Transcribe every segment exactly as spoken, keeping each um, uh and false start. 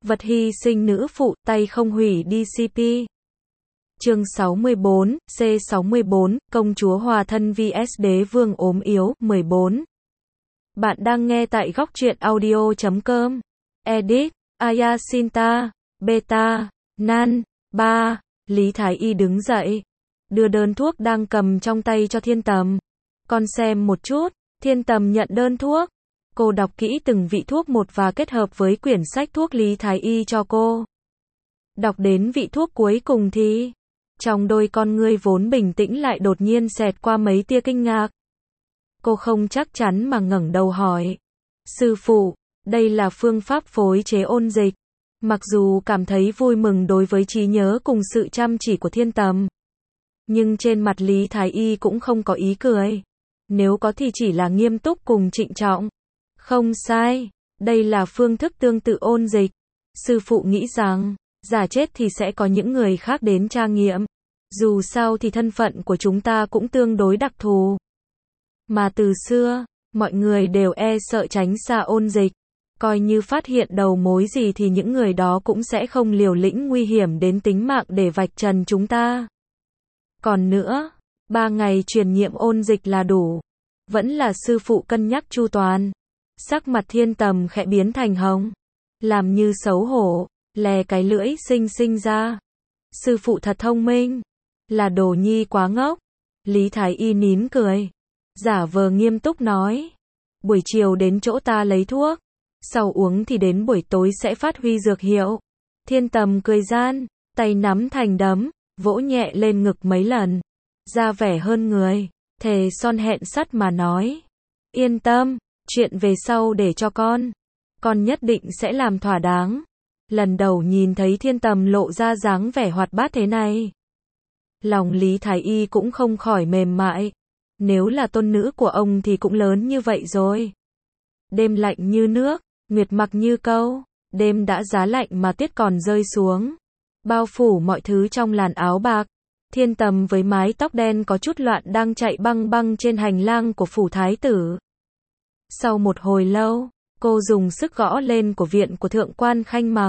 Vật hy sinh nữ phụ, tay không hủy đi xê pê. Chương sáu mươi bốn, C sáu mươi bốn, công chúa hòa thân vs đế vương ốm yếu, mười bốn. Bạn đang nghe tại góc truyện audio chấm com. Edit, Ayasinta, Beta, Nan, ba. Lý Thái Y đứng dậy, đưa đơn thuốc đang cầm trong tay cho Thiên Tầm. Con xem một chút. Thiên Tầm nhận đơn thuốc. Cô đọc kỹ từng vị thuốc một và kết hợp với quyển sách thuốc Lý Thái Y cho cô. Đọc đến vị thuốc cuối cùng thì, trong đôi con ngươi vốn bình tĩnh lại đột nhiên xẹt qua mấy tia kinh ngạc. Cô không chắc chắn mà ngẩng đầu hỏi. Sư phụ, đây là phương pháp phối chế ôn dịch. Mặc dù cảm thấy vui mừng đối với trí nhớ cùng sự chăm chỉ của Thiên Tầm, nhưng trên mặt Lý Thái Y cũng không có ý cười. Nếu có thì chỉ là nghiêm túc cùng trịnh trọng. Không sai, đây là phương thức tương tự ôn dịch. Sư phụ nghĩ rằng, giả chết thì sẽ có những người khác đến tra nghiệm. Dù sao thì thân phận của chúng ta cũng tương đối đặc thù. Mà từ xưa, mọi người đều e sợ tránh xa ôn dịch. Coi như phát hiện đầu mối gì thì những người đó cũng sẽ không liều lĩnh nguy hiểm đến tính mạng để vạch trần chúng ta. Còn nữa, ba ngày truyền nhiệm ôn dịch là đủ. Vẫn là sư phụ cân nhắc chu toàn. Sắc mặt Thiên Tầm khẽ biến thành hồng. Làm như xấu hổ, lè cái lưỡi xinh xinh ra. Sư phụ thật thông minh. Là đồ nhi quá ngốc. Lý Thái Y nín cười. Giả vờ nghiêm túc nói. Buổi chiều đến chỗ ta lấy thuốc. Sau uống thì đến buổi tối sẽ phát huy dược hiệu. Thiên Tầm cười gian, tay nắm thành đấm, vỗ nhẹ lên ngực mấy lần. Ra vẻ hơn người, thề son hẹn sắt mà nói. Yên tâm, chuyện về sau để cho con. Con nhất định sẽ làm thỏa đáng. Lần đầu nhìn thấy Thiên Tầm lộ ra dáng vẻ hoạt bát thế này. Lòng Lý Thái Y cũng không khỏi mềm mại. Nếu là tôn nữ của ông thì cũng lớn như vậy rồi. Đêm lạnh như nước, nguyệt mặc như câu. Đêm đã giá lạnh mà tuyết còn rơi xuống. Bao phủ mọi thứ trong làn áo bạc. Thiên Tầm với mái tóc đen có chút loạn đang chạy băng băng trên hành lang của phủ thái tử. Sau một hồi lâu, cô dùng sức gõ lên của viện của thượng quan Khanh Mặc.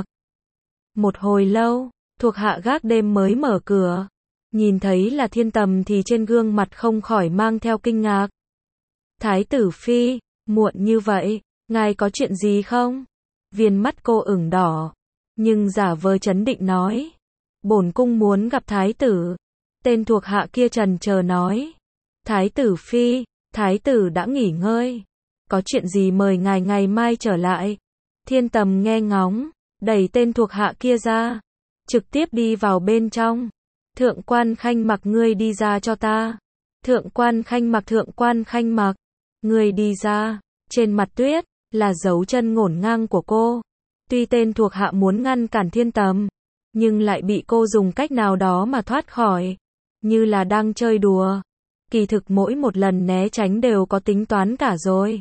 Một hồi lâu, thuộc hạ gác đêm mới mở cửa. Nhìn thấy là Thiên Tầm thì trên gương mặt không khỏi mang theo kinh ngạc. Thái tử phi, muộn như vậy, ngài có chuyện gì không? Viên mắt cô ửng đỏ, nhưng giả vờ trấn định nói. Bổn cung muốn gặp thái tử. Tên thuộc hạ kia trần chờ nói. Thái tử phi, thái tử đã nghỉ ngơi. Có chuyện gì mời ngài ngày mai trở lại. Thiên Tầm nghe ngóng, đẩy tên thuộc hạ kia ra. Trực tiếp đi vào bên trong. Thượng quan Khanh Mặc, ngươi đi ra cho ta. Thượng quan Khanh Mặc, thượng quan Khanh Mặc, ngươi đi ra. Trên mặt tuyết, là dấu chân ngổn ngang của cô. Tuy tên thuộc hạ muốn ngăn cản Thiên Tầm, nhưng lại bị cô dùng cách nào đó mà thoát khỏi. Như là đang chơi đùa. Kỳ thực mỗi một lần né tránh đều có tính toán cả rồi.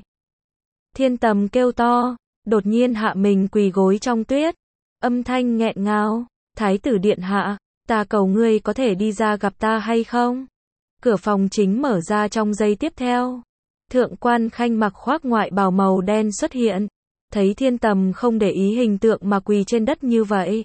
Thiên Tầm kêu to, đột nhiên hạ mình quỳ gối trong tuyết. Âm thanh nghẹn ngào. Thái tử điện hạ, ta cầu ngươi có thể đi ra gặp ta hay không? Cửa phòng chính mở ra trong giây tiếp theo. Thượng quan Khanh Mặc khoác ngoại bào màu đen xuất hiện. Thấy Thiên Tầm không để ý hình tượng mà quỳ trên đất như vậy.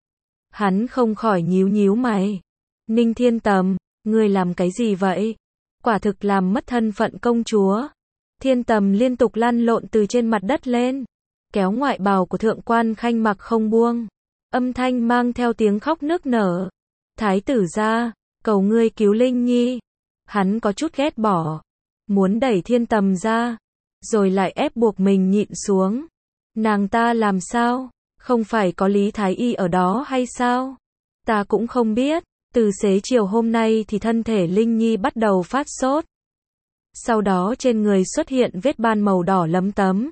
Hắn không khỏi nhíu nhíu mày. Ninh Thiên Tầm, ngươi làm cái gì vậy? Quả thực làm mất thân phận công chúa. Thiên Tầm liên tục lăn lộn từ trên mặt đất lên. Kéo ngoại bào của thượng quan Khanh Mặc không buông. Âm thanh mang theo tiếng khóc nức nở. Thái tử gia, cầu ngươi cứu Linh Nhi. Hắn có chút ghét bỏ. Muốn đẩy Thiên Tầm ra. Rồi lại ép buộc mình nhịn xuống. Nàng ta làm sao? Không phải có Lý Thái Y ở đó hay sao? Ta cũng không biết. Từ xế chiều hôm nay thì thân thể Linh Nhi bắt đầu phát sốt. Sau đó trên người xuất hiện vết ban màu đỏ lấm tấm.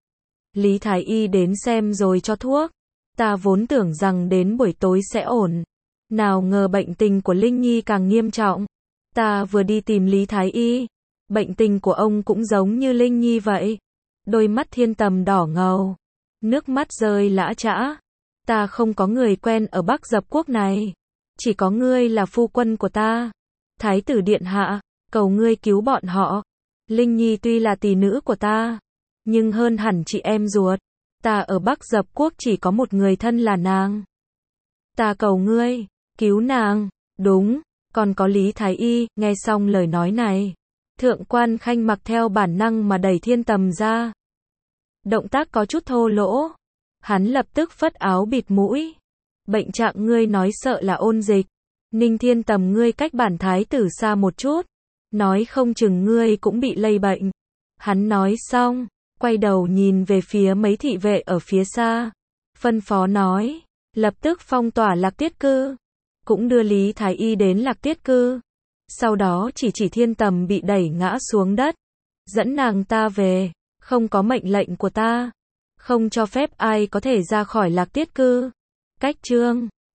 Lý Thái Y đến xem rồi cho thuốc. Ta vốn tưởng rằng đến buổi tối sẽ ổn. Nào ngờ bệnh tình của Linh Nhi càng nghiêm trọng. Ta vừa đi tìm Lý Thái Y. Bệnh tình của ông cũng giống như Linh Nhi vậy. Đôi mắt Thiên Tầm đỏ ngầu. Nước mắt rơi lã chã. Ta không có người quen ở Bắc Dập quốc này. Chỉ có ngươi là phu quân của ta. Thái tử điện hạ, cầu ngươi cứu bọn họ. Linh Nhi tuy là tỷ nữ của ta, nhưng hơn hẳn chị em ruột. Ta ở Bắc Dập Quốc chỉ có một người thân là nàng. Ta cầu ngươi, cứu nàng. Đúng, còn có Lý Thái Y, nghe xong lời nói này. Thượng quan Khanh mặc theo bản năng mà đẩy Thiên Tầm ra. Động tác có chút thô lỗ. Hắn lập tức phất áo bịt mũi. Bệnh trạng ngươi nói sợ là ôn dịch. Ninh Thiên Tầm ngươi cách bản thái tử xa một chút. Nói không chừng ngươi cũng bị lây bệnh. Hắn nói xong, quay đầu nhìn về phía mấy thị vệ ở phía xa. Phân phó nói, lập tức phong tỏa Lạc Tiết Cư. Cũng đưa Lý Thái Y đến Lạc Tiết Cư. Sau đó chỉ chỉ Thiên Tầm bị đẩy ngã xuống đất. Dẫn nàng ta về, không có mệnh lệnh của ta. Không cho phép ai có thể ra khỏi Lạc Tiết Cư. Cách chương